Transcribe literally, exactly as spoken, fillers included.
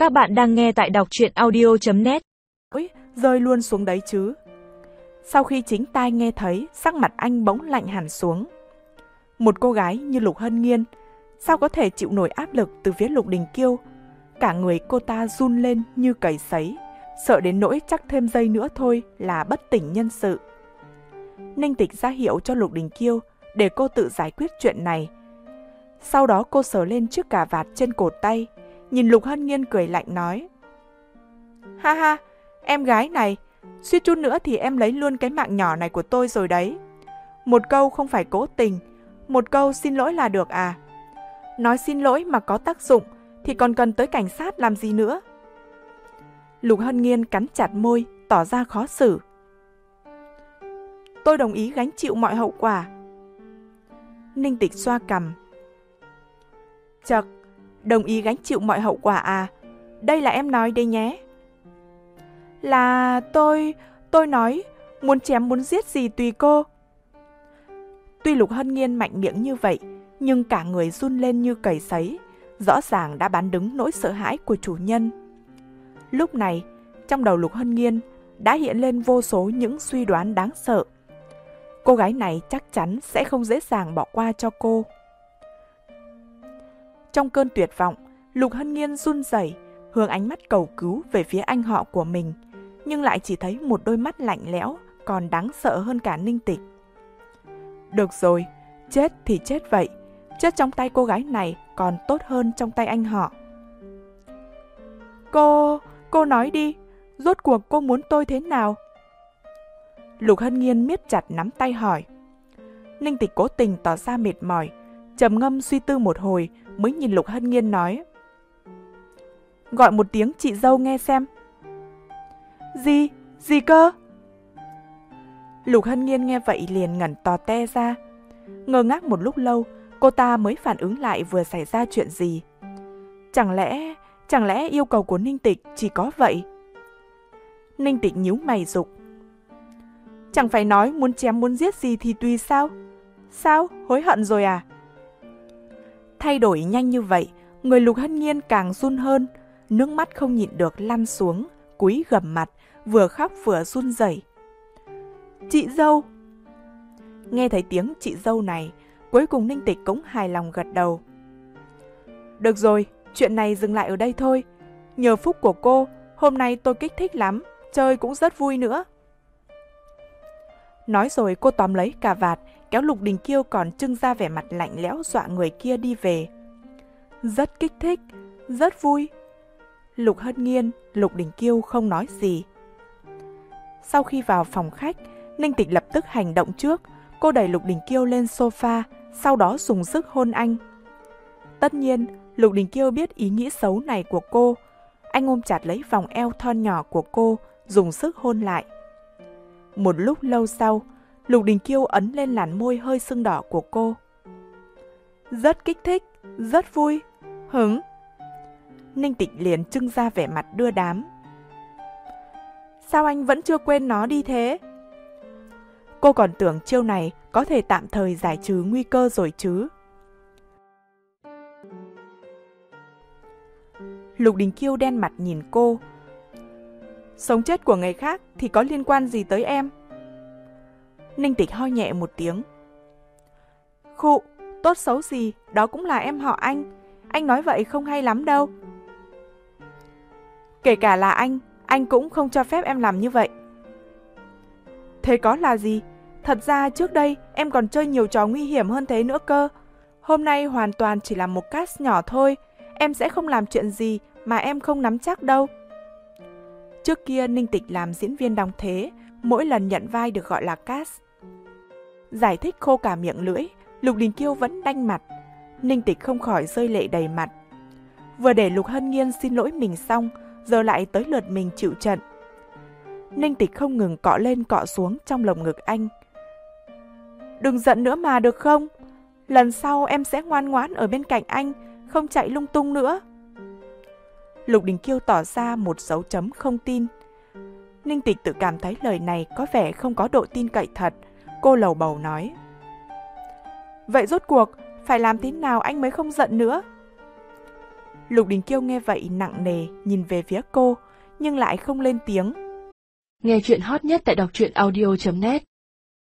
Các bạn đang nghe tại đọc truyện audio chấm net. Ôi, rơi luôn xuống đấy chứ. Sau khi chính tai nghe thấy, sắc mặt anh bỗng lạnh hẳn xuống. Một cô gái như Lục Hân Nghiên, sao có thể chịu nổi áp lực từ phía Lục Đình Kiêu? Cả người cô ta run lên như cầy sấy, sợ đến nỗi chắc thêm giây nữa thôi là bất tỉnh nhân sự. Ninh Tịch ra hiệu cho Lục Đình Kiêu để cô tự giải quyết chuyện này. Sau đó cô sờ lên chiếc cà vạt trên cổ tay, nhìn Lục Hân Nghiên cười lạnh nói: Ha ha, em gái này, suýt chút nữa thì em lấy luôn cái mạng nhỏ này của tôi rồi đấy. Một câu không phải cố tình, một câu xin lỗi là được à? Nói xin lỗi mà có tác dụng thì còn cần tới cảnh sát làm gì nữa? Lục Hân Nghiên cắn chặt môi, tỏ ra khó xử. Tôi đồng ý gánh chịu mọi hậu quả. Ninh Tịch xoa cằm. Chậc, đồng ý gánh chịu mọi hậu quả à? Đây là em nói đây nhé. Là tôi, tôi nói, muốn chém muốn giết gì tùy cô. Tuy Lục Hân Nghiên mạnh miệng như vậy, nhưng cả người run lên như cầy sấy, rõ ràng đã bán đứng nỗi sợ hãi của chủ nhân. Lúc này, trong đầu Lục Hân Nghiên đã hiện lên vô số những suy đoán đáng sợ. Cô gái này chắc chắn sẽ không dễ dàng bỏ qua cho cô. Trong cơn tuyệt vọng, Lục Hân Nghiên run rẩy, hướng ánh mắt cầu cứu về phía anh họ của mình, nhưng lại chỉ thấy một đôi mắt lạnh lẽo, còn đáng sợ hơn cả Ninh Tịch. Được rồi, chết thì chết vậy, chết trong tay cô gái này còn tốt hơn trong tay anh họ. Cô, cô nói đi, rốt cuộc cô muốn tôi thế nào? Lục Hân Nghiên miết chặt nắm tay hỏi. Ninh Tịch cố tình tỏ ra mệt mỏi, trầm ngâm suy tư một hồi mới nhìn Lục Hân Nghiên nói: Gọi một tiếng chị dâu nghe xem. Gì? Gì cơ? Lục Hân Nghiên nghe vậy liền ngẩn tò te ra. Ngơ ngác một lúc lâu, cô ta mới phản ứng lại vừa xảy ra chuyện gì. Chẳng lẽ, chẳng lẽ yêu cầu của Ninh Tịch chỉ có vậy? Ninh Tịch nhíu mày giục. Chẳng phải nói muốn chém muốn giết gì thì tùy sao? Sao? Hối hận rồi à? Thay đổi nhanh như vậy, người Lục Hân Nghiên càng run hơn, nước mắt không nhịn được lăn xuống, cúi gằm mặt, vừa khóc vừa run rẩy. Chị dâu! Nghe thấy tiếng chị dâu này, cuối cùng Ninh Tịch cũng hài lòng gật đầu. Được rồi, chuyện này dừng lại ở đây thôi. Nhờ phúc của cô, hôm nay tôi kích thích lắm, chơi cũng rất vui nữa. Nói rồi cô tóm lấy cà vạt, kéo Lục Đình Kiêu còn trưng ra vẻ mặt lạnh lẽo dọa người kia đi về. Rất kích thích, rất vui. Lục Hân Nghiên, Lục Đình Kiêu không nói gì. Sau khi vào phòng khách, Ninh Tịch lập tức hành động trước. Cô đẩy Lục Đình Kiêu lên sofa, sau đó dùng sức hôn anh. Tất nhiên, Lục Đình Kiêu biết ý nghĩ xấu này của cô. Anh ôm chặt lấy vòng eo thon nhỏ của cô, dùng sức hôn lại. Một lúc lâu sau, Lục Đình Kiêu ấn lên làn môi hơi sưng đỏ của cô. Rất kích thích, rất vui, hứng. Ninh Tịch liền trưng ra vẻ mặt đưa đám. Sao anh vẫn chưa quên nó đi thế? Cô còn tưởng chiêu này có thể tạm thời giải trừ nguy cơ rồi chứ. Lục Đình Kiêu đen mặt nhìn cô. Sống chết của người khác thì có liên quan gì tới em? Ninh Tịch ho nhẹ một tiếng. Khụ, tốt xấu gì, đó cũng là em họ anh. Anh nói vậy không hay lắm đâu. Kể cả là anh, anh cũng không cho phép em làm như vậy. Thế có là gì? Thật ra trước đây em còn chơi nhiều trò nguy hiểm hơn thế nữa cơ. Hôm nay hoàn toàn chỉ là một cast nhỏ thôi. Em sẽ không làm chuyện gì mà em không nắm chắc đâu. Trước kia Ninh Tịch làm diễn viên đóng thế, mỗi lần nhận vai được gọi là cast. Giải thích khô cả miệng lưỡi, Lục Đình Kiêu vẫn đanh mặt. Ninh Tịch không khỏi rơi lệ đầy mặt. Vừa để Lục Hân Nghiên xin lỗi mình xong, giờ lại tới lượt mình chịu trận. Ninh Tịch không ngừng cọ lên cọ xuống trong lồng ngực anh. Đừng giận nữa mà được không? Lần sau em sẽ ngoan ngoãn ở bên cạnh anh, không chạy lung tung nữa. Lục Đình Kiêu tỏ ra một dấu chấm không tin. Ninh Tịch tự cảm thấy lời này có vẻ không có độ tin cậy thật. Cô lầu bầu nói. Vậy rốt cuộc, phải làm thế nào anh mới không giận nữa? Lục Đình Kiêu nghe vậy nặng nề nhìn về phía cô, nhưng lại không lên tiếng. Nghe chuyện hot nhất tại đọc truyện audio chấm net